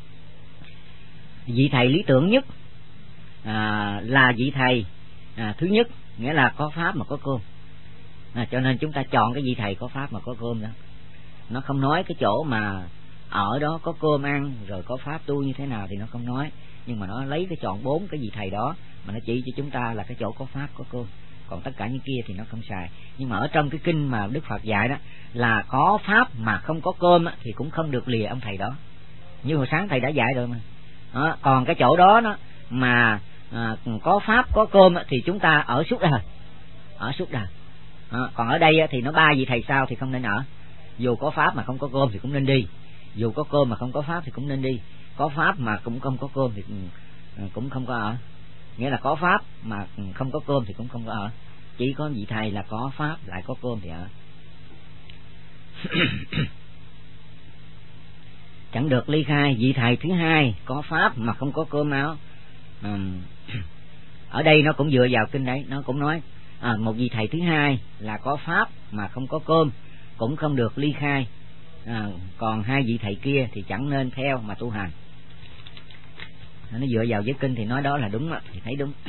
Vị thầy lý tưởng nhất là vị thầy thứ nhất, nghĩa là có pháp mà có cơm. Cho nên chúng ta chọn cái vị thầy có pháp mà có cơm đó. Nó không nói cái chỗ mà ở đó có cơm ăn rồi có pháp tu như thế nào thì nó không nói, nhưng mà nó lấy cái chọn 4 cái vị thầy đó mà nó chỉ cho chúng ta là cái chỗ có pháp có cơm, còn tất cả những kia thì nó không xài. Nhưng mà ở trong cái kinh mà Đức Phật dạy đó là có pháp mà không có cơm thì cũng không được lìa ông thầy đó, như hồi sáng thầy đã dạy rồi mà. Còn cái chỗ đó mà có pháp có cơm thì chúng ta ở suốt đời. Còn ở đây thì nó 3 vị thầy sau thì không nên ở, dù có pháp mà không có cơm thì cũng nên đi, dù có cơm mà không có pháp thì cũng nên đi, có pháp mà cũng không có cơm thì cũng không có ở. Nghĩa là có pháp mà không có cơm thì cũng không có ở, chỉ có vị thầy là có pháp lại có cơm thì ở. Chẳng được ly khai. Vị thầy thứ 2 có pháp mà không có cơm áo. Ở đây nó cũng dựa vào kinh đấy, nó cũng nói một vị thầy thứ 2 là có pháp mà không có cơm cũng không được ly khai, còn 2 vị thầy kia thì chẳng nên theo mà tu hành. Nó dựa vào giới kinh thì nói đó là đúng, thì thấy đúng.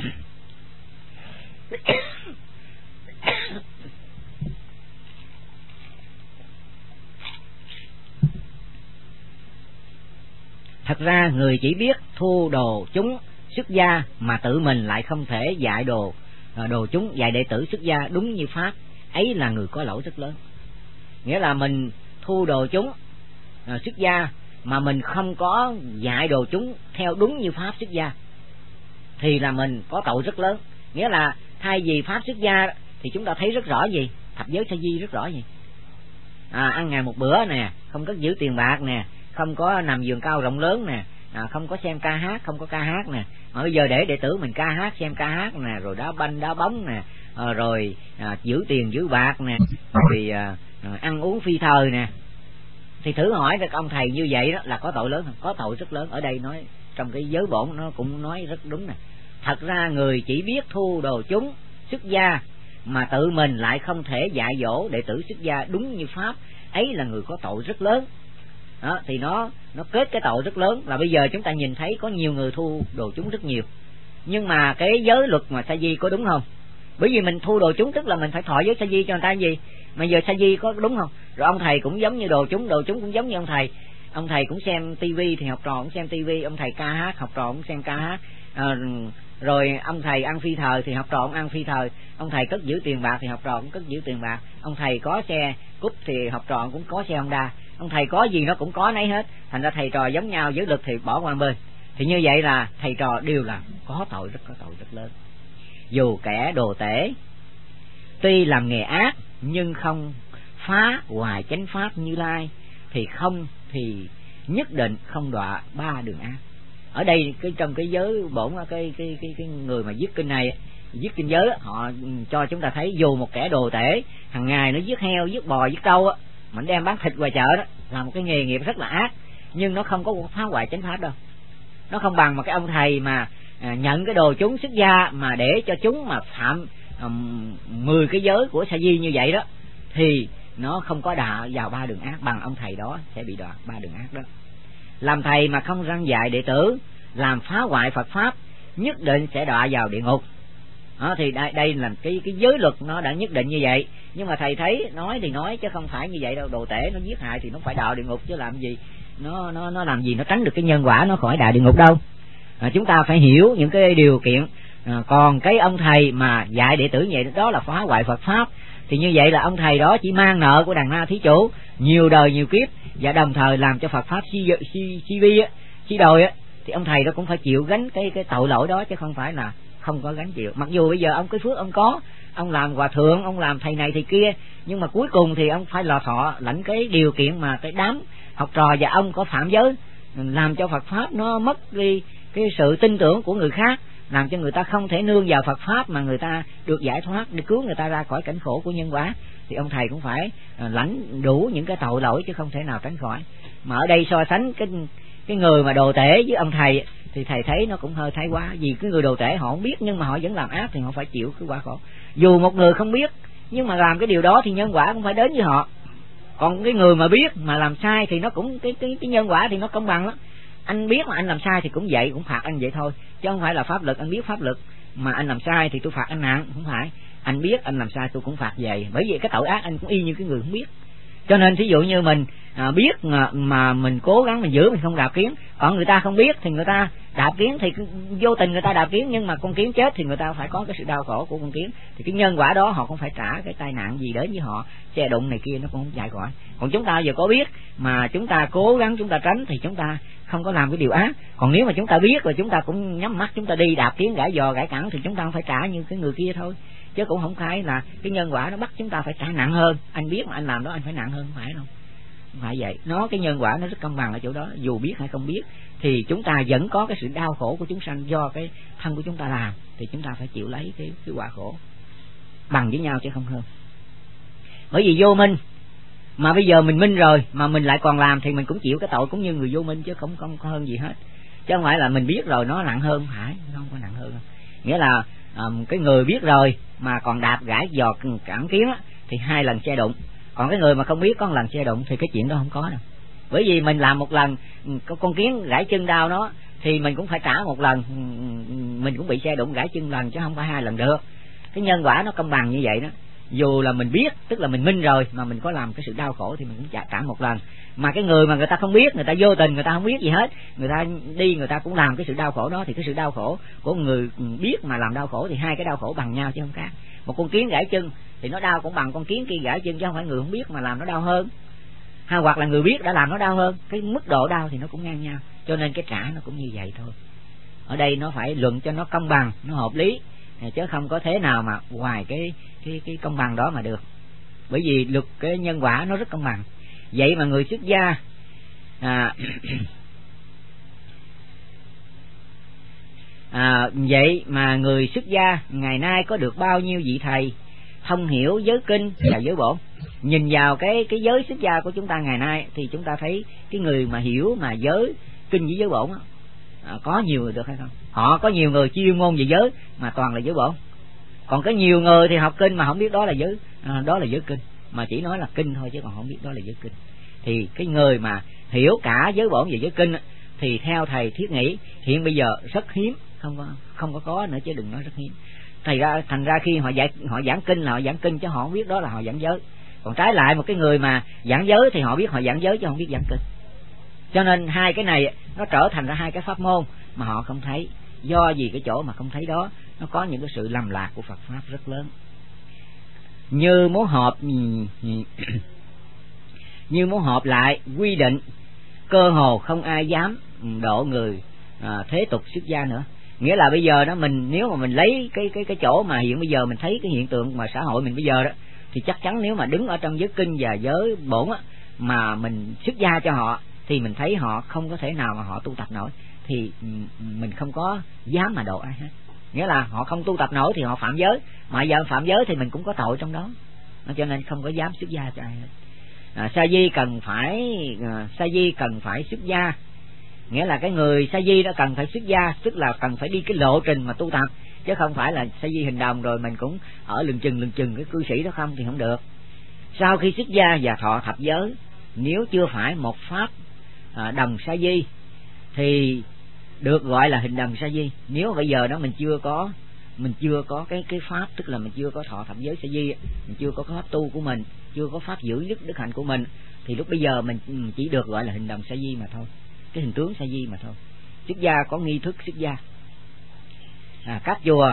Thật ra người chỉ biết thu đồ chúng xuất gia mà tự mình lại không thể dạy đồ chúng, dạy đệ tử xuất gia đúng như pháp, ấy là người có lỗi rất lớn. Nghĩa là mình thu đồ chúng xuất gia mà mình không có dạy đồ chúng theo đúng như pháp xuất gia thì là mình có tội rất lớn. Nghĩa là thay vì pháp xuất gia thì chúng ta thấy rất rõ gì, thập giới sa di rất rõ gì, ăn ngày một bữa nè, không có giữ tiền bạc nè, không có nằm giường cao rộng lớn nè, không có xem ca hát, không có ca hát nè, mà bây giờ để đệ tử mình ca hát, xem ca hát nè, rồi đá banh đá bóng nè, rồi giữ tiền giữ bạc nè, rồi ăn uống phi thời nè, thì thử hỏi các ông thầy như vậy đó là có tội lớn không? Có tội rất lớn. Ở đây nói trong cái giới bổn nó cũng nói rất đúng nè. Thật ra người chỉ biết thu đồ chúng xuất gia mà tự mình lại không thể dạy dỗ đệ tử xuất gia đúng như pháp, ấy là người có tội rất lớn. Đó, thì nó kết cái tội rất lớn là bây giờ chúng ta nhìn thấy có nhiều người thu đồ chúng rất nhiều, nhưng mà cái giới luật mà sa di có đúng không? Bởi vì mình thu đồ chúng tức là mình phải thọ giới sa di cho người ta gì, mà giờ sa di có đúng không? Rồi ông thầy cũng giống như đồ chúng cũng giống như ông thầy cũng xem tivi thì học trò cũng xem tivi, ông thầy ca hát học trò cũng xem ca hát, rồi ông thầy ăn phi thời thì học trò cũng ăn phi thời, ông thầy cất giữ tiền bạc thì học trò cũng cất giữ tiền bạc, ông thầy có xe cúp thì học trò cũng có xe Honda, ông thầy có gì nó cũng có nấy hết, thành ra thầy trò giống nhau, giới luật thì bỏ qua bên. Thì như vậy là thầy trò đều là có tội rất lớn. Dù kẻ đồ tể tuy làm nghề ác nhưng không phá hoại chánh pháp Như Lai thì nhất định không đọa ba đường ác. Ở đây trong cái giới bổn cái người mà viết kinh này, viết kinh giới, họ cho chúng ta thấy dù một kẻ đồ tể hàng ngày nó giết heo giết bò giết trâu á, mà nó đem bán thịt ngoài chợ đó, là một cái nghề nghiệp rất là ác, nhưng nó không có phá hoại chánh pháp đâu. Nó không bằng mà cái ông thầy mà nhận cái đồ chúng xuất gia mà để cho chúng mà phạm 10 cái giới của sa di như vậy đó, thì nó không có đọa vào ba đường ác, bằng ông thầy đó sẽ bị đọa ba đường ác đó. Làm thầy mà không răn dạy đệ tử, làm phá hoại Phật pháp, nhất định sẽ đọa vào địa ngục. Đó, thì đây là cái giới luật nó đã nhất định như vậy. Nhưng mà thầy thấy nói thì nói chứ không phải như vậy đâu. Đồ tể nó giết hại thì nó phải đọa địa ngục chứ làm gì nó làm gì nó tránh được cái nhân quả nó khỏi đọa địa ngục đâu. Chúng ta phải hiểu những cái điều kiện. Còn cái ông thầy mà dạy đệ tử như vậy đó là phá hoại Phật pháp, thì như vậy là ông thầy đó chỉ mang nợ của đàn na thí chủ nhiều đời nhiều kiếp, và đồng thời làm cho Phật pháp suy đồi á, thì ông thầy đó cũng phải chịu gánh cái tội lỗi đó, chứ không phải là không có gánh chịu. Mặc dù bây giờ ông cái phước ông có, ông làm hòa thượng, ông làm thầy này thầy kia, nhưng mà cuối cùng thì ông phải lò thọ lãnh cái điều kiện mà cái đám học trò và ông có phạm giới, làm cho Phật pháp nó mất đi cái sự tin tưởng của người khác, làm cho người ta không thể nương vào Phật pháp mà người ta được giải thoát, để cứu người ta ra khỏi cảnh khổ của nhân quả. Thì ông thầy cũng phải lãnh đủ những cái tội lỗi chứ không thể nào tránh khỏi. Mà ở đây so sánh cái người mà đồ tể với ông thầy thì thầy thấy nó cũng hơi thái quá. Vì cái người đồ tể họ không biết nhưng mà họ vẫn làm ác thì họ phải chịu cái quả khổ. Dù một người không biết nhưng mà làm cái điều đó thì nhân quả cũng phải đến với họ. Còn cái người mà biết mà làm sai thì nó cũng cái nhân quả thì nó công bằng lắm. Anh biết mà anh làm sai thì cũng vậy, cũng phạt anh vậy thôi, chứ không phải là pháp lực. Anh biết pháp lực mà anh làm sai thì tôi phạt anh nặng, không phải. Anh biết anh làm sai tôi cũng phạt vậy, bởi vì cái tội ác anh cũng y như cái người không biết. Cho nên thí dụ như mình biết mà mình cố gắng mình giữ, mình không đạp kiến. Còn người ta không biết thì người ta đạp kiến, thì vô tình người ta đạp kiến, nhưng mà con kiến chết thì người ta phải có cái sự đau khổ của con kiến. Thì cái nhân quả đó họ cũng phải trả cái tai nạn gì đến với họ, xe đụng này kia nó cũng không chạy khỏi. Còn chúng ta giờ có biết mà chúng ta cố gắng chúng ta tránh thì chúng ta không có làm cái điều ác. Còn nếu mà chúng ta biết rồi chúng ta cũng nhắm mắt chúng ta đi đạp kiến gãi giò gãi cẳng thì chúng ta không phải trả như cái người kia thôi, chứ cũng không phải là cái nhân quả nó bắt chúng ta phải trả nặng hơn. Anh biết mà anh làm đó anh phải nặng hơn, không phải đâu, không phải vậy. Cái nhân quả nó rất công bằng ở chỗ đó, dù biết hay không biết thì chúng ta vẫn có cái sự đau khổ của chúng sanh do cái thân của chúng ta làm, thì chúng ta phải chịu lấy cái quả khổ bằng với nhau chứ không hơn. Bởi vì vô minh mà bây giờ mình minh rồi mà mình lại còn làm thì mình cũng chịu cái tội cũng như người vô minh, chứ không có hơn gì hết. Chứ không phải là mình biết rồi nó nặng hơn, phải, nó không có nặng hơn đâu. Nghĩa là cái người biết rồi mà còn đạp gãi giò cẳng kiến á, thì 2 lần xe đụng. Còn cái người mà không biết có 1 lần xe đụng thì cái chuyện đó không có đâu. Bởi vì mình làm 1 lần con kiến gãi chân đau nó thì mình cũng phải trả 1 lần, mình cũng bị xe đụng gãi chân lần chứ không phải 2 lần được. Cái nhân quả nó công bằng như vậy đó. Dù là mình biết, tức là mình minh rồi mà mình có làm cái sự đau khổ thì mình cũng trả 1 lần. Mà cái người mà người ta không biết, người ta vô tình, người ta không biết gì hết, người ta đi người ta cũng làm cái sự đau khổ đó, thì cái sự đau khổ của người biết mà làm đau khổ thì 2 cái đau khổ bằng nhau chứ không khác. Một con kiến gãi chân thì nó đau cũng bằng con kiến kia gãi chân, chứ không phải người không biết mà làm nó đau hơn, hoặc là người biết đã làm nó đau hơn. Cái mức độ đau thì nó cũng ngang nhau, cho nên cái trả nó cũng như vậy thôi. Ở đây nó phải luận cho nó công bằng, nó hợp lý, chứ không có thế nào mà ngoài cái công bằng đó mà được. Bởi vì luật cái nhân quả nó rất công bằng. Vậy mà người xuất gia Vậy mà người xuất gia ngày nay có được bao nhiêu vị thầy thông hiểu giới kinh và giới bổn. Nhìn vào cái giới xuất gia của chúng ta ngày nay thì chúng ta thấy cái người mà hiểu mà giới kinh với giới bổn có nhiều người được hay không? Họ có nhiều người chuyên môn về giới mà toàn là giới bổn. Còn có nhiều người thì học kinh mà không biết đó là giới kinh, mà chỉ nói là kinh thôi chứ còn không biết đó là giới kinh. Thì cái người mà hiểu cả giới bổn về giới kinh thì theo thầy thiết nghĩ hiện bây giờ rất hiếm, không có nữa chứ đừng nói rất hiếm. Thành ra khi họ giảng kinh là họ giảng kinh chứ họ không biết đó là họ giảng giới. Còn trái lại một cái người mà giảng giới thì họ biết họ giảng giới chứ không biết giảng kinh. Cho nên hai cái này nó trở thành ra hai cái pháp môn mà họ không thấy. Do vì cái chỗ mà không thấy đó nó có những cái sự lầm lạc của Phật pháp rất lớn. Như muốn họp lại quy định cơ hồ không ai dám độ người thế tục xuất gia nữa. Nghĩa là bây giờ đó nếu mà mình lấy cái chỗ mà hiện bây giờ mình thấy cái hiện tượng mà xã hội mình bây giờ đó, thì chắc chắn nếu mà đứng ở trong giới kinh và giới bổn mà mình xuất gia cho họ thì mình thấy họ không có thể nào mà họ tu tập nổi, thì mình không có dám mà độ ai hết. Nghĩa là họ không tu tập nổi thì họ phạm giới, mà giờ phạm giới thì mình cũng có tội trong đó, cho nên không có dám xuất gia cho ai hết. Sa di cần phải xuất gia, nghĩa là cái người sa di đó cần phải xuất gia, tức là cần phải đi cái lộ trình mà tu tập, chứ không phải là sa di hình đồng rồi mình cũng ở lừng chừng cái cư sĩ đó không thì không được. Sau khi xuất gia và thọ thập giới, nếu chưa phải một pháp đồng sa di thì được gọi là hình đồng sa di. Nếu bây giờ đó mình chưa có cái pháp, tức là mình chưa có thọ thập giới sa di, mình chưa có pháp tu của mình, chưa có pháp giữ đức hạnh của mình, thì lúc bây giờ mình chỉ được gọi là hình đồng sa di mà thôi, cái hình tướng sa di mà thôi. Xuất gia có nghi thức xuất gia. Các chùa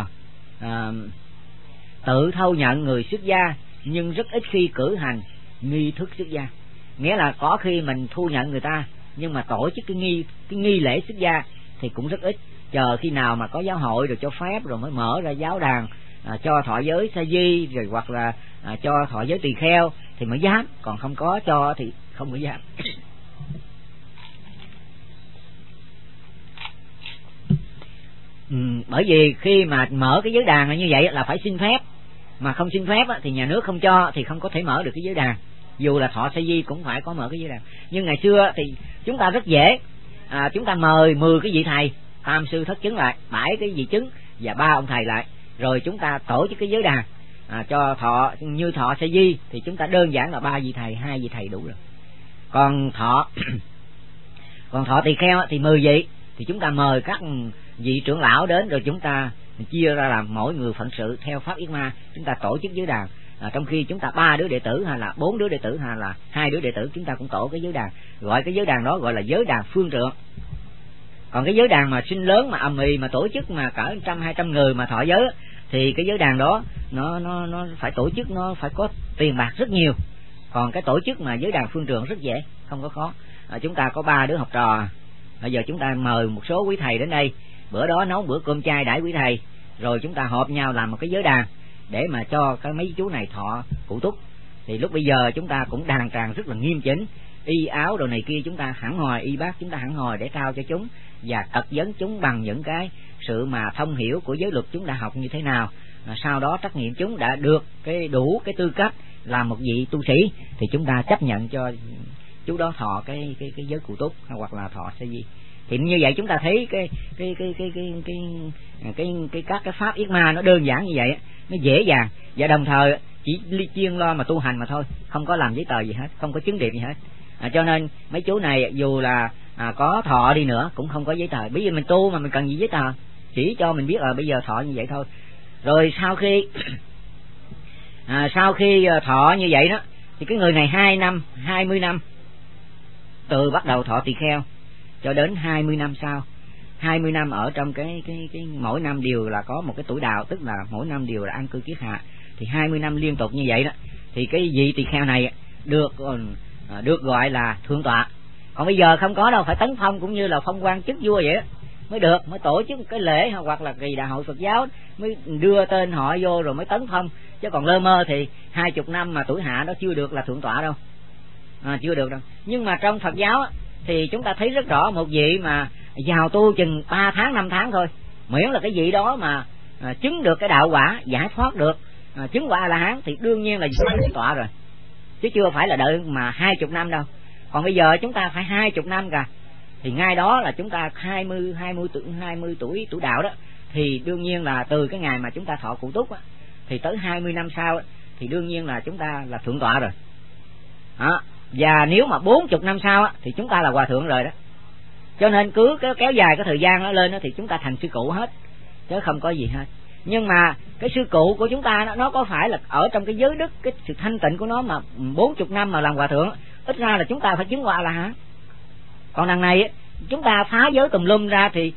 tự thâu nhận người xuất gia nhưng rất ít khi cử hành nghi thức xuất gia. Nghĩa là có khi mình thu nhận người ta nhưng mà tổ chức cái nghi lễ xuất gia thì cũng rất ít. Chờ khi nào mà có giáo hội rồi cho phép rồi mới mở ra giáo đàn cho thọ giới sa di, rồi hoặc là cho thọ giới tỳ kheo thì mới dám, còn không có cho thì không có dám. Bởi vì khi mà mở cái giới đàn như vậy là phải xin phép, mà không xin phép thì nhà nước không cho thì không có thể mở được cái giới đàn. Dù là thọ sa di cũng phải có mở cái giới đàn. Nhưng ngày xưa thì chúng ta rất dễ, chúng ta mời 10 cái vị thầy, tam sư thất chứng lại, 7 cái vị chứng và 3 ông thầy lại, rồi chúng ta tổ chức cái giới đàn cho thọ. Như thọ sa di thì chúng ta đơn giản là 3 vị thầy, 2 vị thầy đủ rồi. Còn thọ tỳ kheo thì 10 vị, thì chúng ta mời các vị trưởng lão đến, rồi chúng ta chia ra làm mỗi người phận sự theo pháp yết ma, chúng ta tổ chức giới đàn. Trong khi chúng ta 3 đứa đệ tử hay là 4 đứa đệ tử hay là 2 đứa đệ tử, chúng ta cũng tổ cái giới đàn, gọi cái giới đàn đó gọi là giới đàn phương trượng. Còn cái giới đàn mà sinh lớn mà ầm ĩ mà tổ chức mà cỡ 100-200 người mà thọ giới thì cái giới đàn đó nó phải tổ chức, nó phải có tiền bạc rất nhiều. Còn cái tổ chức mà giới đàn phương trượng rất dễ, không có khó. Chúng ta có 3 đứa học trò, bây giờ chúng ta mời một số quý thầy đến đây, bữa đó nấu bữa cơm chay đãi quý thầy, rồi chúng ta họp nhau làm một cái giới đàn để mà cho cái mấy chú này thọ cụ túc. Thì lúc bây giờ chúng ta cũng đàn tràng rất là nghiêm chỉnh, y áo đồ này kia chúng ta hẳn hòi, y bác chúng ta hẳn hòi để trao cho chúng và cật vấn chúng bằng những cái sự mà thông hiểu của giới luật chúng đã học như thế nào. Sau đó trắc nghiệm chúng đã được đủ cái tư cách làm một vị tu sĩ thì chúng ta chấp nhận cho chú đó thọ cái giới cụ túc hoặc là thọ sa di. Thì như vậy chúng ta thấy các cái pháp yết ma nó đơn giản như vậy, nó dễ dàng, và đồng thời chỉ chuyên lo mà tu hành mà thôi, không có làm giấy tờ gì hết, không có chứng điệp gì hết. Cho nên mấy chú này dù là có thọ đi nữa cũng không có giấy tờ. Bởi vì mình tu mà mình cần gì giấy tờ, chỉ cho mình biết là bây giờ thọ như vậy thôi. Rồi sau khi thọ như vậy đó thì cái người này 20 năm từ bắt đầu thọ tỳ kheo cho đến 20 năm sau, 20 năm ở trong cái mỗi năm đều là có một cái tuổi đạo, tức là mỗi năm đều là an cư kiết hạ, thì 20 năm liên tục như vậy đó thì cái vị tỳ kheo này được gọi là thượng tọa. Còn bây giờ không có đâu, phải tấn phong cũng như là phong quan chức vua vậy đó mới được, mới tổ chức cái lễ hoặc là kỳ đại hội Phật giáo mới đưa tên họ vô rồi mới tấn phong, chứ còn lơ mơ thì 20 năm mà tuổi hạ đó chưa được là thượng tọa đâu, chưa được đâu. Nhưng mà trong Phật giáo thì chúng ta thấy rất rõ một vị mà vào tu chừng 3 tháng 5 tháng thôi miễn là cái gì đó mà chứng được cái đạo quả, giải thoát được, chứng quả A-la-hán thì đương nhiên là thượng tọa rồi, chứ chưa phải là đợi mà 20 năm đâu. Còn bây giờ chúng ta phải 20 năm cả, thì ngay đó là chúng ta 20 tuổi đạo đó, thì đương nhiên là từ cái ngày mà chúng ta thọ cụ túc á, thì tới 20 năm sau thì đương nhiên là chúng ta là thượng tọa rồi đó. Và nếu mà 40 năm sau á, thì chúng ta là hòa thượng rồi đó. Cho nên cứ kéo dài cái thời gian nó lên đó, thì chúng ta thành sư cụ hết, chứ không có gì hết. Nhưng mà cái sư cụ của chúng ta nó có phải là ở trong cái giới đức, cái sự thanh tịnh của nó mà 40 năm mà làm hòa thượng, ít ra là chúng ta phải chứng quả là hả. Còn đằng này chúng ta phá giới tùm lum ra thì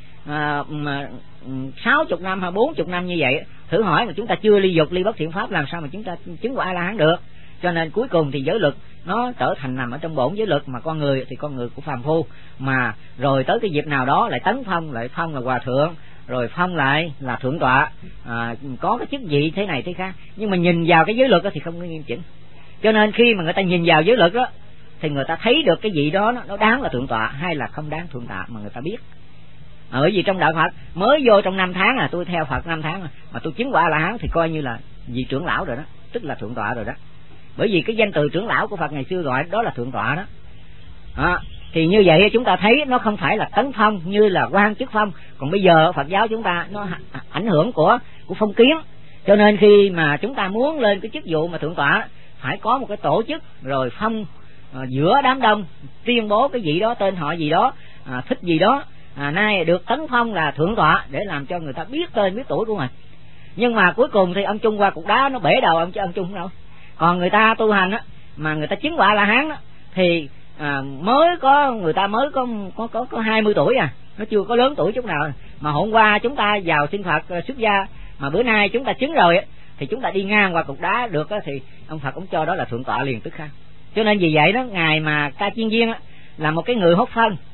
60 năm hay 40 năm như vậy, thử hỏi mà chúng ta chưa ly dục ly bất thiện pháp, làm sao mà chúng ta chứng quả A-la-hán được. Cho nên cuối cùng thì giới luật nó trở thành nằm ở trong bổn giới luật, mà con người thì con người của phàm phu, mà rồi tới cái dịp nào đó lại tấn phong, lại phong là hòa thượng, rồi phong lại là thượng tọa, có cái chức vị thế này thế khác. Nhưng mà nhìn vào cái giới luật đó thì không có nghiêm chỉnh. Cho nên khi mà người ta nhìn vào giới luật đó thì người ta thấy được cái vị đó nó đáng là thượng tọa hay là không đáng thượng tọa mà người ta biết. Bởi vì trong đạo Phật mới vô trong 5 tháng tôi theo Phật 5 tháng mà tôi chứng quả A-la-hán thì coi như là vị trưởng lão rồi đó, tức là thượng tọa rồi đó. Bởi vì cái danh từ trưởng lão của Phật ngày xưa gọi đó là thượng tọa đó. Thì như vậy chúng ta thấy nó không phải là tấn phong như là quan chức phong. Còn bây giờ Phật giáo chúng ta nó ảnh hưởng của phong kiến, cho nên khi mà chúng ta muốn lên cái chức vụ mà thượng tọa phải có một cái tổ chức rồi phong giữa đám đông, tuyên bố cái gì đó, tên họ gì đó, thích gì đó, nay được tấn phong là thượng tọa, để làm cho người ta biết tên biết tuổi của mình. Nhưng mà cuối cùng thì ông chung qua cục đá nó bể đầu ông, chứ ông chung không đâu. Còn người ta tu hành á, mà người ta chứng quả A-la-hán á, thì mới có người ta mới có 20 tuổi nó chưa có lớn tuổi chút nào. Mà hôm qua chúng ta vào xin Phật xuất gia, mà bữa nay chúng ta chứng rồi á, thì chúng ta đi ngang qua cục đá được á, thì ông Phật cũng cho đó là thượng tọa liền tức khắc. Cho nên vì vậy đó, ngài mà Ca Chiên Viên á, là một cái người hốt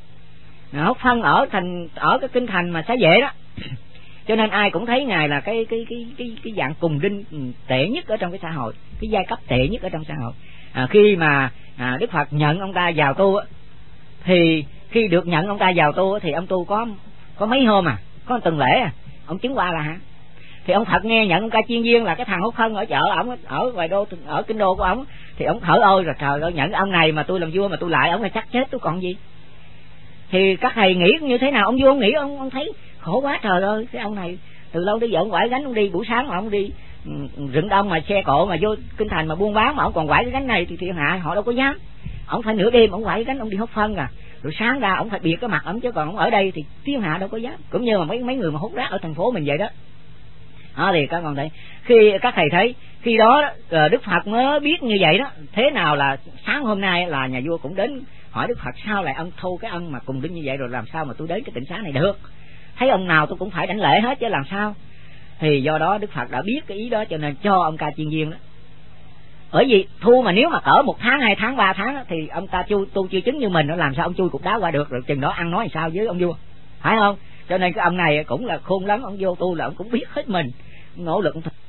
phân ở cái kinh thành mà Xá Vệ đó. Cho nên ai cũng thấy ngài là cái dạng cùng đinh tệ nhất ở trong cái xã hội, cái giai cấp tệ nhất ở trong xã hội. Khi mà Đức Phật nhận ông ta vào tu á, thì khi được nhận ông ta vào tu á, thì ông tu có mấy hôm có tuần lễ ông chứng qua là hả. Thì ông Phật nghe nhận ông Ca Chiên Viên là cái thằng hốt phân ở chợ ổng, ở ngoài đô, ở kinh đô của ổng, thì ông thở ôi rồi trời ơi, nhận ông này mà tôi làm vua mà tôi lại ông là chắc chết tôi còn gì. Thì các thầy nghĩ như thế nào? Ông vua ông nghĩ ông thấy khổ quá trời ơi, cái ông này từ lâu tới giờ ông quải gánh, ông đi buổi sáng mà ông đi rừng đông mà xe cộ mà vô kinh thành mà buôn bán mà ông còn quải cái gánh này thì thiên hạ họ đâu có dám. Ông phải nửa đêm ông quải cái gánh ông đi hốt phân rồi sáng ra ông phải bịt cái mặt ông, chứ còn ông ở đây thì thiên hạ đâu có dám. Cũng như mà mấy người mà hút rác ở thành phố mình vậy đó. Thì các con thấy, khi các thầy thấy khi đó Đức Phật mới biết như vậy đó. Thế nào là sáng hôm nay là nhà vua cũng đến hỏi Đức Phật sao lại ông thu cái ông mà cùng đinh như vậy, rồi làm sao mà tôi đến cái tịnh xá này được. Thấy ông nào tôi cũng phải đảnh lễ hết chứ làm sao. Thì do đó Đức Phật đã biết cái ý đó, cho nên cho ông Ca Chiên Viên đó. Bởi vì thu mà nếu mà cỡ 1 tháng 2 tháng 3 tháng đó, thì ông ta tu chưa chứng như mình, nó làm sao ông chui cục đá qua được, rồi chừng đó ăn nói sao với ông vua, phải không? Cho nên cái ông này cũng là khôn lắm, ông vô tu là ông cũng biết hết mình, nỗ lực